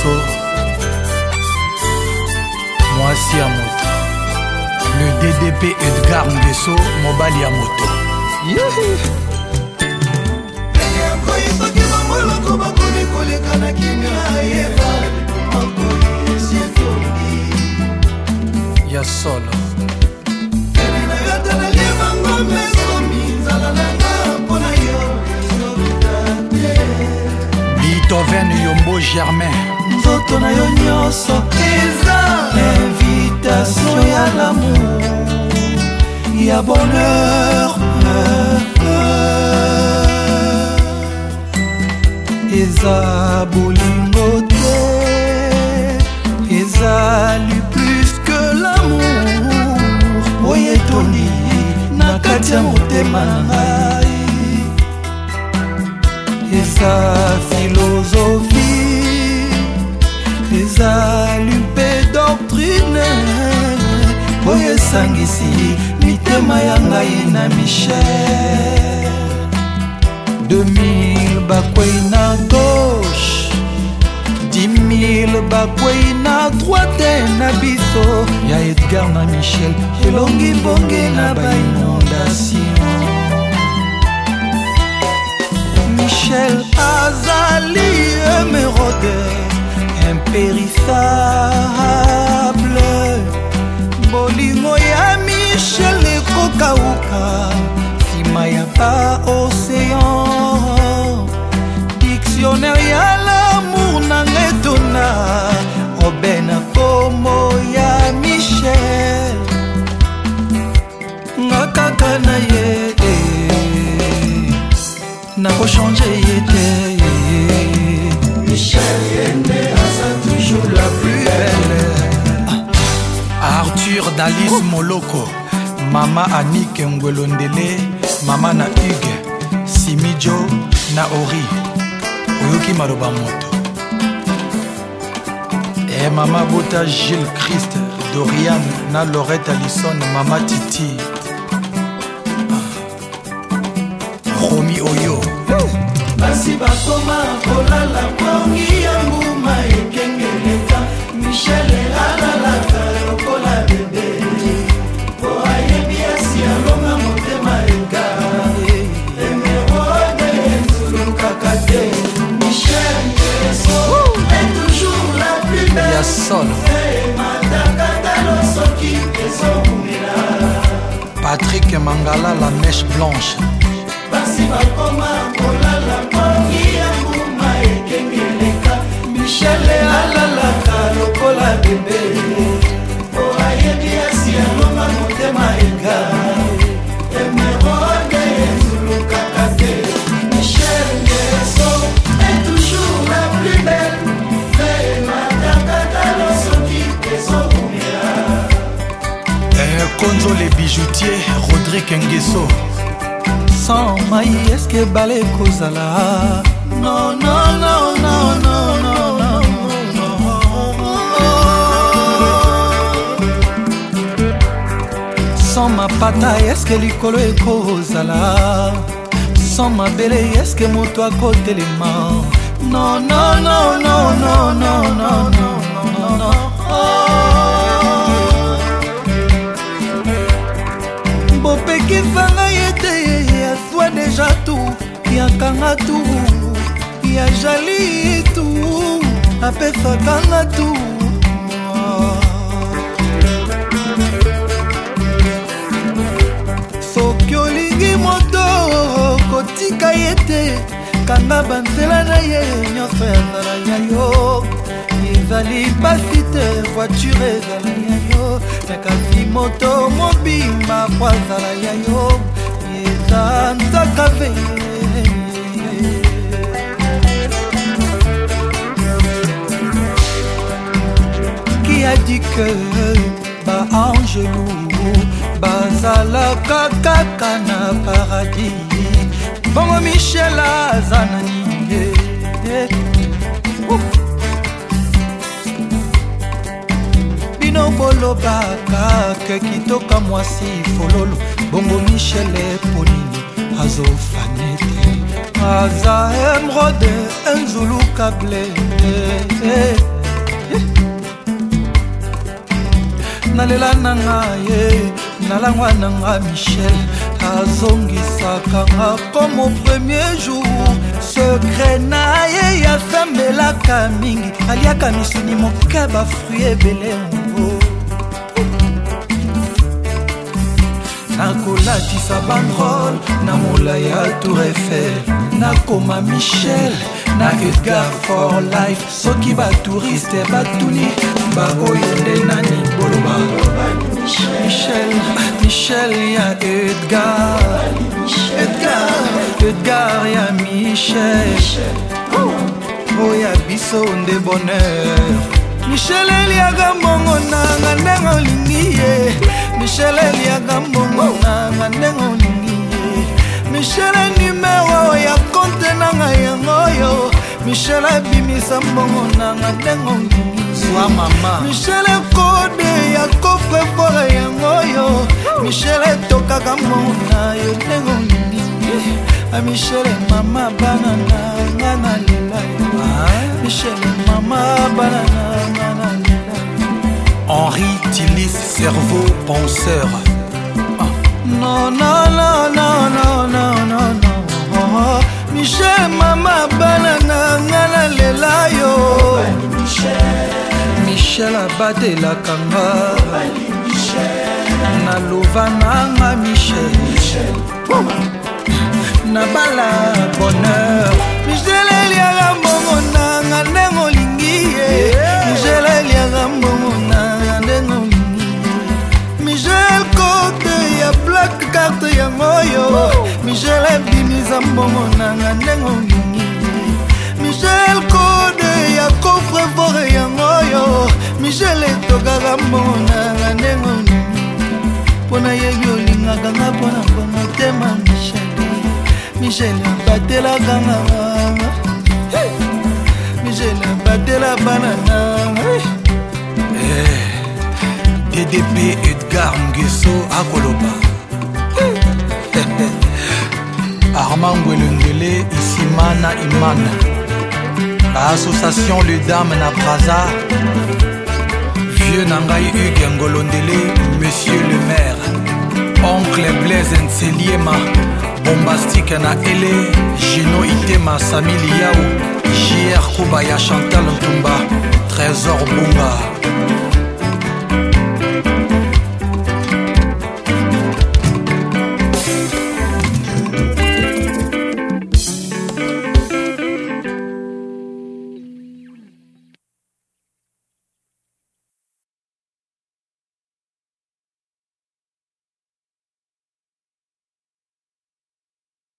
Nguesso, Mwasi ya moto. Le DDP Edgar Nguesso, Mobali ya moto. Ya solo Beethoven Yombo Germain. Nzoto na yo nyonso eza invitation ya l'amour, ya bonheur. Eza bolingo te, ezali plus que l'amour. Oyo etoni na kati ya motema na ngai. Eza philosophie, ezali mpe doctrine. Oyo esangisi mitema ya ngai na Michel. 2000 bakwei na gauche, 10 000 bakwei na droite na biso ya Edgar na Michel. Elongi bonge na bainondation. Michel azali émeraude impérissable. Bolingo ya Michel ekokauka nsima ya ba océan. Dictionnaire ya l'amour nanga etona obena komo ya Michel. Nga kaka na ye nako changer yete. Michel yende asa toujours la plus belle. Arthur Dalis Moloko, Mama Annick Ngwelondele, Mama na Hugues, Simijo na Ori, Oyoki Maroba Moto. Et Mama Bota Gilles Christ, Dorian na Lorette Allison, Mama Titi. Romy Oyo. Basi bakoma kolala pongi ya mbuma ekengeleka. Michel alalaka lokola bebe. Po ayebi asi alonga motema eka. Emeraude ezulukaka te. Michel Nguesso est toujours la plus belle. Ya solo Matakatalo soki ezomela. Patrick Mangala, la mèche blanche. Basi bakoma kolala pongi ya mbuma ekengeleka. Michel alalaka lokola bebe. Po ayebi asi alonga motema eka. Emeraude ezulukaka te. Michel Nguesso est toujours la plus belle. Matakatalo soki ezomela. Konzo les bijoutiers, Rodrigue Nguesso. Sans maï, est-ce que balé kozala? Non, non, non, non, non, non, non, non. Sans ma pata, est-ce que l'icolo est kozala? Sans ma belle, est-ce que moto à côté les mains? Non, non, non, non, non, non, non, non, non, non. Bopeki fanga yete soit déjà tout, ya kanga tout, ya jali tout, apesa kanga tout. Soki olingi moto kotika yete, kanga banzela na ye nyonso ezala ya yo. Ezali pasi te voiture ezala ya yo, kasi moto mobimba po azala ya yo. Qui a dit que ba angelou bazalaka kaka na paradis? Bongo Michel azanani bino bolobaka ke kitoka mwasi fololo. Bongo Michel Ponini azofanete aza emrode enzuluka ble. nalela nanga ye nalangwa nanga Michel azongisaka nga comme au premier jour secret na ye yafembelaka mingi aliaka misuni moke bafruit ebele ngo nakolatisa banrole na molai ya Tour Eiffel nakoma Michel na Edgar for life soki batouriste batuni baoyo nde nani boloba Michel ya Edgar ya Michel oya biso nde bonheur Michel eliaka mbongo nanga ndenge olingi ye Michel eliaka mbongo nanga ndenge olingi ye Michel numero ya konte nanga yango yo Michel abimisa mbongo nanga ndenge olingi Sois mama Michel kode ya coffre fort yango yo Michel etokaka mbongo na yo ndenge olingi a Michel mama banana ngana lela Michel mama banana ngana lela Henri Tillis cerveau penseur Non non non non non non non non Michel mama banana ngana lela yo Michel abatelaka nga naloba nanga Michel nabala bonheur Michel eliaka mbongo nanga ndenge olingi ye Michel eliaka mbongo nanga ndenge olingi ye Michel kote ya black carte yango yo Michel ebimisa mbongo nanga ndenge olingi ye Michel kode ya coffre fort yango yo Michel etokaka mbongo nanga ndenge olingi mpona yebi olingaka nga mpona bomotema Michel abatelaka nga Michel abatela banana DDP Edgar Nguesso akoloba Armand Ngwelondele Isimana Imana Association Le Dame na Braza Vieux Nangai Hugues Ngolondele Monsieur le maire Oncle Blaise Nseliema Bombastique na Ele Gino Itema Samili Yao JR Kubaya Chantal Ntumba Trésor Bunga